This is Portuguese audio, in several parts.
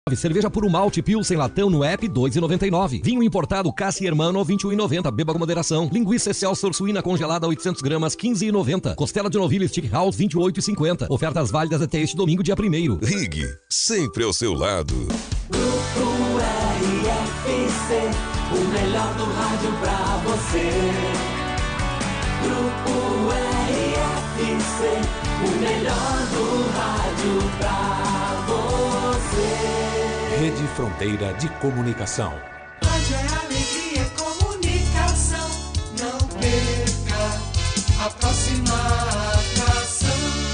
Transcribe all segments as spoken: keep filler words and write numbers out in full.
Cerveja Puro Malte Pilsen Latão no app dois reais e noventa e nove. Vinho importado Cassi Hermano vinte e um reais e noventa. Beba com moderação. Linguiça Excelsior suína congelada oitocentos gramas quinze reais e noventa. Costela de novilha Stick House vinte e oito reais e cinquenta. Ofertas válidas até este domingo dia primeiro. Rig, sempre ao seu lado. Grupo R F C, o melhor do rádio pra você. Grupo R F C, o melhor do rádio pra você. Rede Fronteira de Comunicação. Rádio é alegria, é comunicação. Não perca a próxima atração.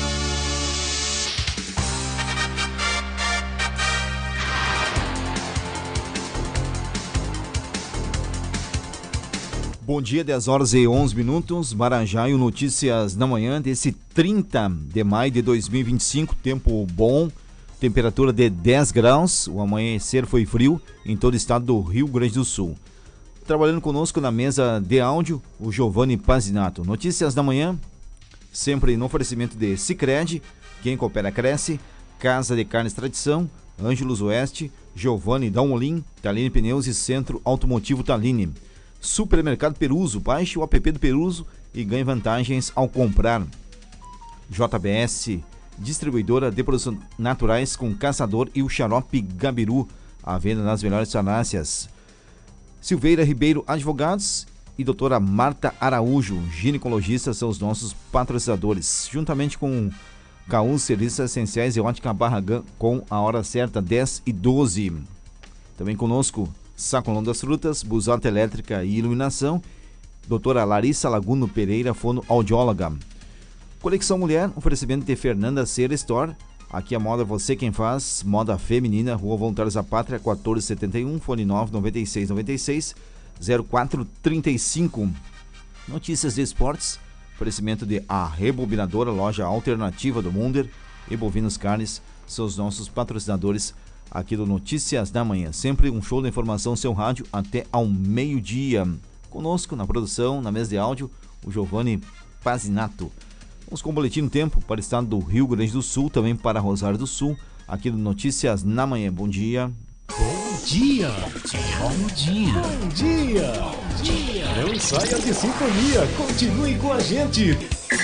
Bom dia, dez horas e onze minutos. Marajá e o Notícias da Manhã desse trinta de maio de dois mil e vinte e cinco. Tempo bom. Temperatura de dez graus, o amanhecer foi frio em todo o estado do Rio Grande do Sul. Trabalhando conosco na mesa de áudio, o Giovanni Pazinato. Notícias da Manhã, sempre no oferecimento de Sicredi, quem coopera cresce, Casa de Carnes Tradição, Ângelos Oeste, Giovanni Dalmolin, Taline Pneus e Centro Automotivo Taline. Supermercado Peruso, baixe o app do Peruso e ganhe vantagens ao comprar. J B S Distribuidora de produtos naturais com Caçador e o Xarope Gabiru, à venda nas melhores farmácias. Silveira Ribeiro Advogados e doutora Marta Araújo, ginecologista, são os nossos patrocinadores. Juntamente com Caú Serviços Essenciais e Ótica Barragã, com a hora certa, dez e doze. Também conosco, Sacolão das Frutas, Busata Elétrica e Iluminação, doutora Larissa Laguno Pereira, fonoaudióloga. Conexão Mulher, oferecimento de Fernanda Cera Store. Aqui a moda você quem faz, moda feminina, Rua Voluntários da Pátria, quatorze setenta e um, fone nove noventa e seis noventa e seis zero quatro trinta e cinco. Notícias de esportes, oferecimento de A Rebobinadora, loja alternativa do Munder e Bovinos Carnes, são os nossos patrocinadores aqui do Notícias da Manhã. Sempre um show da informação, seu rádio, até ao meio-dia. Conosco na produção, na mesa de áudio, o Giovanni Pazinato. Vamos com o boletim do tempo para o estado do Rio Grande do Sul, também para Rosário do Sul, aqui do Notícias na Manhã. Bom dia. Bom dia. Bom dia. Bom dia. Bom dia. Não saia de sintonia. Continue com a gente.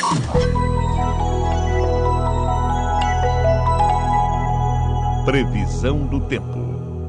Previsão do tempo.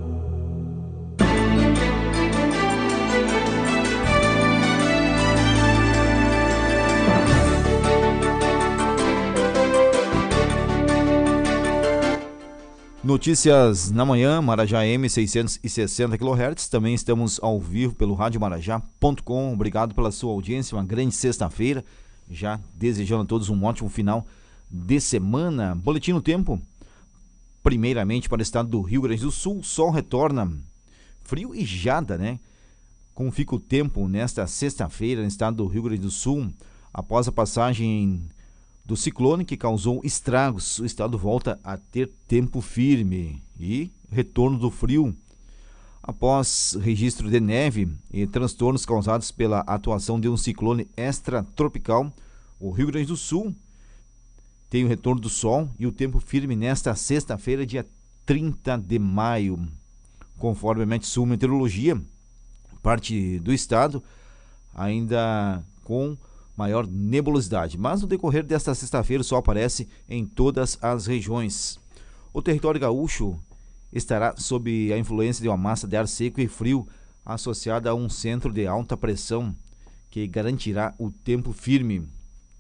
Notícias na Manhã, Marajá M seiscentos e sessenta quilohertz. Também estamos ao vivo pelo rádio marajá ponto com. Obrigado pela sua audiência, uma grande sexta-feira. Já desejando a todos um ótimo final de semana. Boletim no tempo. Primeiramente para o estado do Rio Grande do Sul, o sol retorna. Frio e geada, né? Como fica o tempo nesta sexta-feira no estado do Rio Grande do Sul, após a passagem do ciclone que causou estragos, o estado volta a ter tempo firme e retorno do frio. Após registro de neve e transtornos causados pela atuação de um ciclone extratropical, o Rio Grande do Sul tem o retorno do sol e o tempo firme nesta sexta-feira, dia trinta de maio. Conforme a Metsul Meteorologia, parte do estado ainda com maior nebulosidade, mas no decorrer desta sexta-feira o sol aparece em todas as regiões. O território gaúcho estará sob a influência de uma massa de ar seco e frio associada a um centro de alta pressão que garantirá o tempo firme.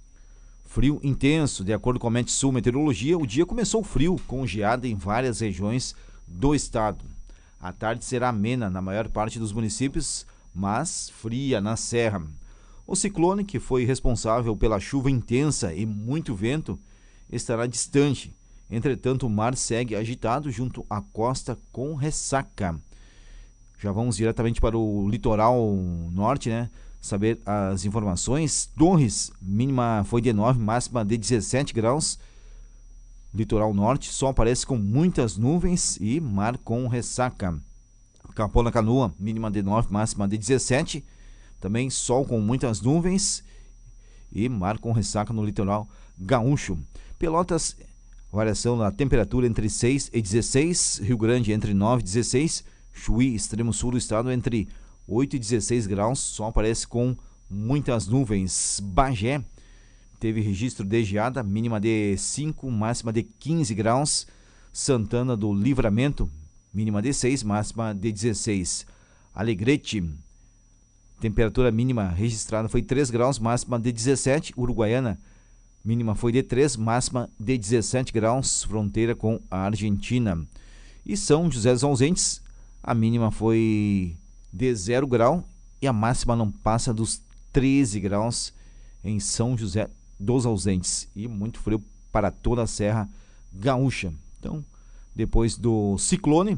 Frio intenso, de acordo com a Metsul Meteorologia, o dia começou frio, com geada em várias regiões do estado. A tarde será amena na maior parte dos municípios, mas fria na serra. O ciclone, que foi responsável pela chuva intensa e muito vento, estará distante. Entretanto, o mar segue agitado junto à costa com ressaca. Já vamos diretamente para o litoral norte, né? Saber as informações. Torres, mínima foi de nove, máxima de dezessete graus. Litoral norte, sol aparece com muitas nuvens e mar com ressaca. Capão da Canoa, mínima de nove, máxima de dezessete. Também sol com muitas nuvens e mar com ressaca no litoral gaúcho. Pelotas variação na temperatura entre seis e dezesseis, Rio Grande entre nove e dezesseis, Chuí, extremo sul do estado, entre oito e dezesseis graus, só aparece com muitas nuvens. Bagé teve registro de geada, mínima de cinco, máxima de quinze graus. Santana do Livramento, mínima de seis, máxima de dezesseis. Alegrete, temperatura mínima registrada foi três graus, máxima de dezessete. Uruguaiana, mínima foi de três, máxima de dezessete graus, fronteira com a Argentina. E São José dos Ausentes, a mínima foi de zero grau e a máxima não passa dos treze graus em São José dos Ausentes. E muito frio para toda a Serra Gaúcha. Então, depois do ciclone,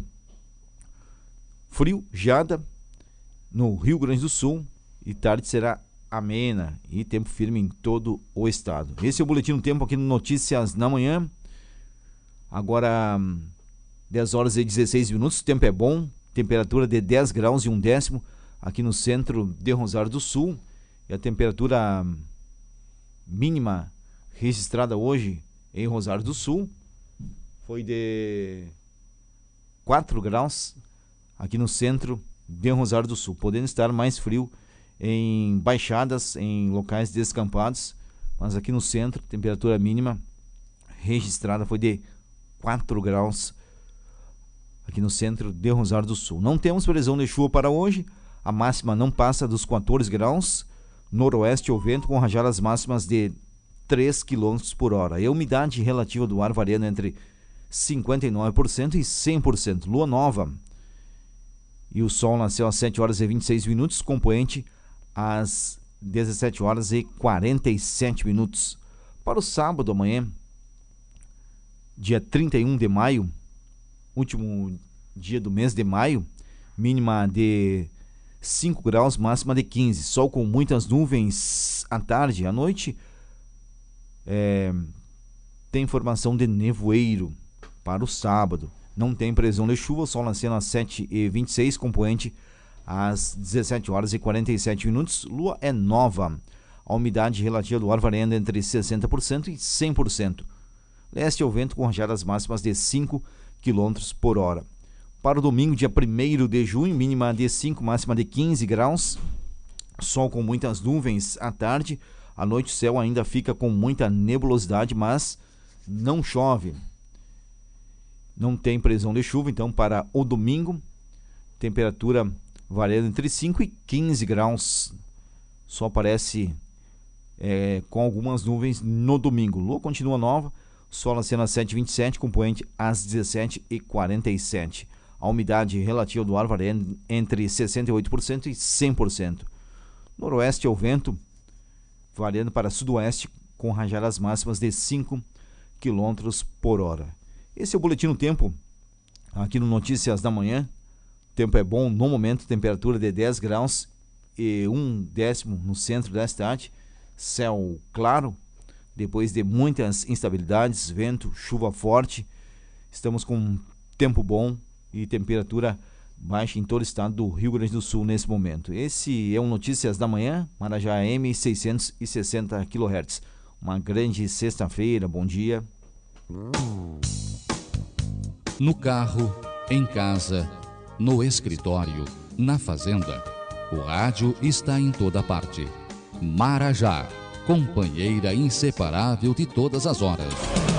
frio, geada no Rio Grande do Sul, e tarde será amena e tempo firme em todo o estado. Esse é o Boletim do Tempo aqui no Notícias na Manhã. Agora, dez horas e dezesseis minutos, o tempo é bom, temperatura de dez graus e um décimo aqui no centro de Rosário do Sul. E a temperatura mínima registrada hoje em Rosário do Sul foi de quatro graus aqui no centro de Rosário do Sul, podendo estar mais frio em baixadas, em locais descampados, mas aqui no centro, temperatura mínima registrada foi de quatro graus aqui no centro de Rosário do Sul. Não temos previsão de chuva para hoje, a máxima não passa dos quatorze graus, noroeste ou vento com rajadas máximas de três quilômetros por hora. E a umidade relativa do ar variando entre cinquenta e nove por cento e cem por cento. Lua nova. E o sol nasceu às sete horas e vinte e seis minutos, compoente às dezessete horas e quarenta e sete minutos. Para o sábado, amanhã, dia trinta e um de maio, último dia do mês de maio, mínima de cinco graus, máxima de quinze. Sol com muitas nuvens à tarde. À noite, é, tem formação de nevoeiro. Para o sábado, não tem previsão de chuva, o sol nascendo às sete e vinte e seis, compoente às dezessete horas e quarenta e sete minutos. Lua é nova. A umidade relativa do ar variando entre sessenta por cento e cem por cento. Leste ao vento com rajadas máximas de cinco quilômetros por hora. Para o domingo, dia primeiro de junho, mínima de cinco, máxima de quinze graus. Sol com muitas nuvens à tarde. À noite o céu ainda fica com muita nebulosidade, mas não chove. Não tem previsão de chuva, então para o domingo, temperatura variando entre cinco e quinze graus. Só aparece é, com algumas nuvens no domingo. Lua continua nova, sol nascendo às sete e vinte e sete, compoente às dezessete e quarenta e sete. A umidade relativa do ar variando entre sessenta e oito por cento e cem por cento. Noroeste ao vento, variando para sudoeste, com rajadas máximas de cinco quilômetros por hora. Esse é o Boletim do Tempo, aqui no Notícias da Manhã. O tempo é bom no momento, temperatura de dez graus e um décimo no centro da cidade. Céu claro, depois de muitas instabilidades, vento, chuva forte. Estamos com tempo bom e temperatura baixa em todo o estado do Rio Grande do Sul nesse momento. Esse é o Notícias da Manhã, Marajá A M seiscentos e sessenta quilohertz. Uma grande sexta-feira, bom dia. No carro, em casa, no escritório, na fazenda, o rádio está em toda parte. Marajá, companheira inseparável de todas as horas.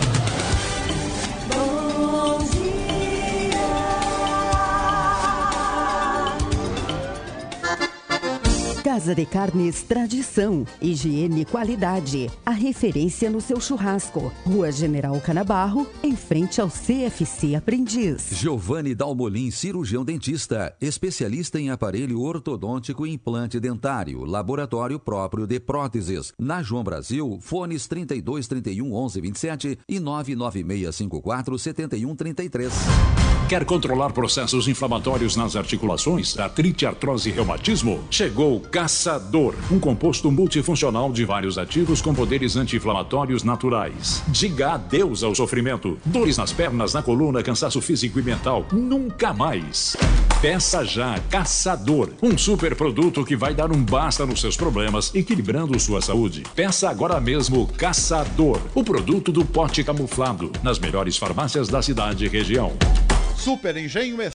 Casa de Carnes Tradição, higiene e qualidade, a referência no seu churrasco. Rua General Canabarro, em frente ao C F C Aprendiz. Giovanni Dalmolin, cirurgião dentista, especialista em aparelho ortodôntico e implante dentário, laboratório próprio de próteses. Na João Brasil, fones trinta e dois, trinta e um, onze, vinte e sete e nove nove seis cinco quatro, sete um três três. Quer controlar processos inflamatórios nas articulações, artrite, artrose e reumatismo? Chegou o Caçador, um composto multifuncional de vários ativos com poderes anti-inflamatórios naturais. Diga adeus ao sofrimento. Dores nas pernas, na coluna, cansaço físico e mental. Nunca mais. Peça já Caçador, um super produto que vai dar um basta nos seus problemas, equilibrando sua saúde. Peça agora mesmo Caçador, o produto do pote camuflado, nas melhores farmácias da cidade e região. Super Engenho